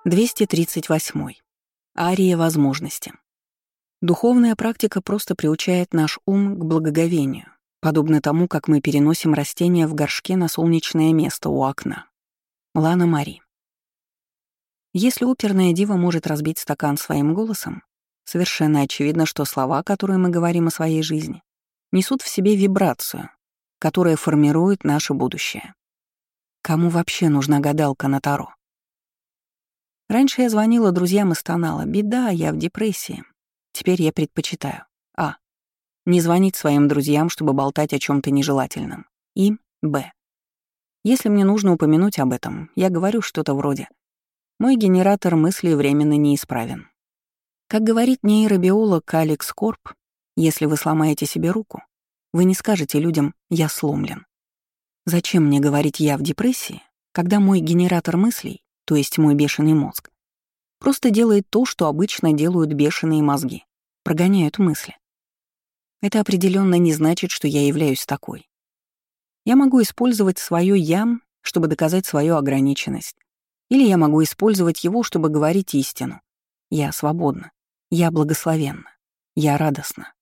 238. Ария возможности. Духовная практика просто приучает наш ум к благоговению, подобно тому, как мы переносим растения в горшке на солнечное место у окна. Лана Мари. Если оперная дива может разбить стакан своим голосом, совершенно очевидно, что слова, которые мы говорим о своей жизни, несут в себе вибрацию, которая формирует наше будущее. Кому вообще нужна гадалка на Таро? Раньше я звонила друзьям и стонала: «Беда, я в депрессии». Теперь я предпочитаю: а. Не звонить своим друзьям, чтобы болтать о чем то нежелательном. И б. Если мне нужно упомянуть об этом, я говорю что-то вроде: «Мой генератор мыслей временно неисправен». Как говорит нейробиолог Алекс Корп, если вы сломаете себе руку, вы не скажете людям «я сломлен». Зачем мне говорить «я в депрессии», когда мой генератор мыслей, то есть мой бешеный мозг, просто делает то, что обычно делают бешеные мозги — прогоняют мысли. Это определенно не значит, что я являюсь такой. Я могу использовать свое «я», чтобы доказать свою ограниченность, или я могу использовать его, чтобы говорить истину. Я свободна, я благословенна, я радостна.